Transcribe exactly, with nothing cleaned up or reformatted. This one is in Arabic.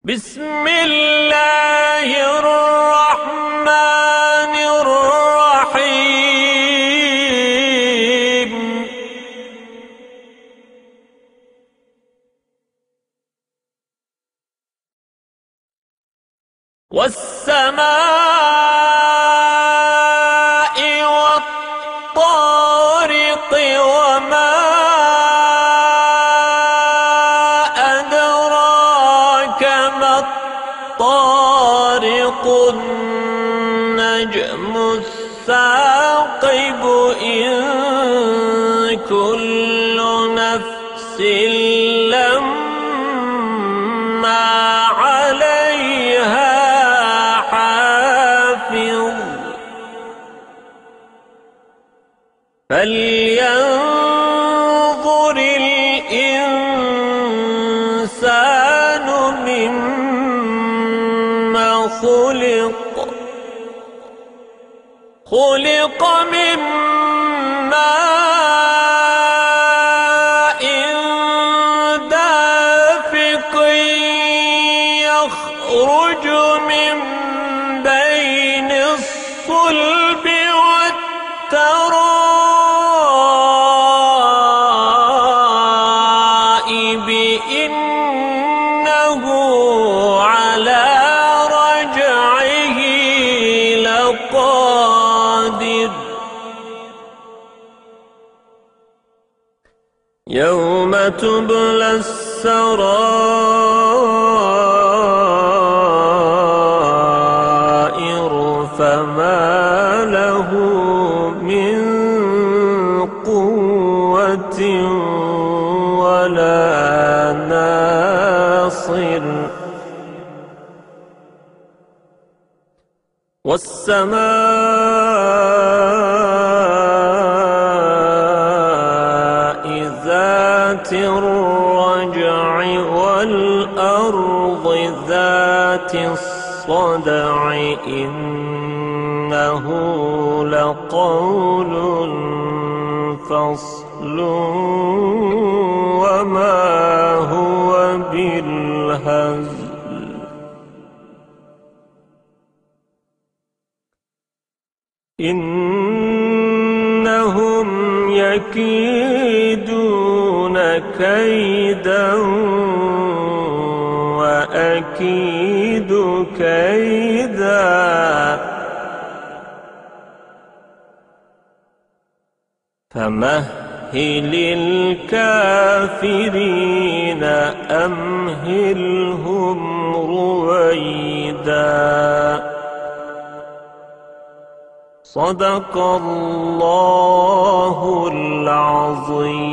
بسم الله الرحمن الرحيم والسماء والطارق وما أدراك ما الطارق النجم الثاقب إن كل نفس لما عليها حافظ فلينظر الإنسان مما خلق خلق من ماء دافق يخرج من بين الصلب والترائب إنه على رجعه لقادر يوم تبلى السرائر فما له من قوة ولا ناصر والسماء ذات الرجع والأرض ذات الصدع إنه لقول فصل وما هو بالهزل إنهم يكيدون كيدا وأكيد كيدا فمهل الكافرين أمهلهم رويدا صدق الله العظيم.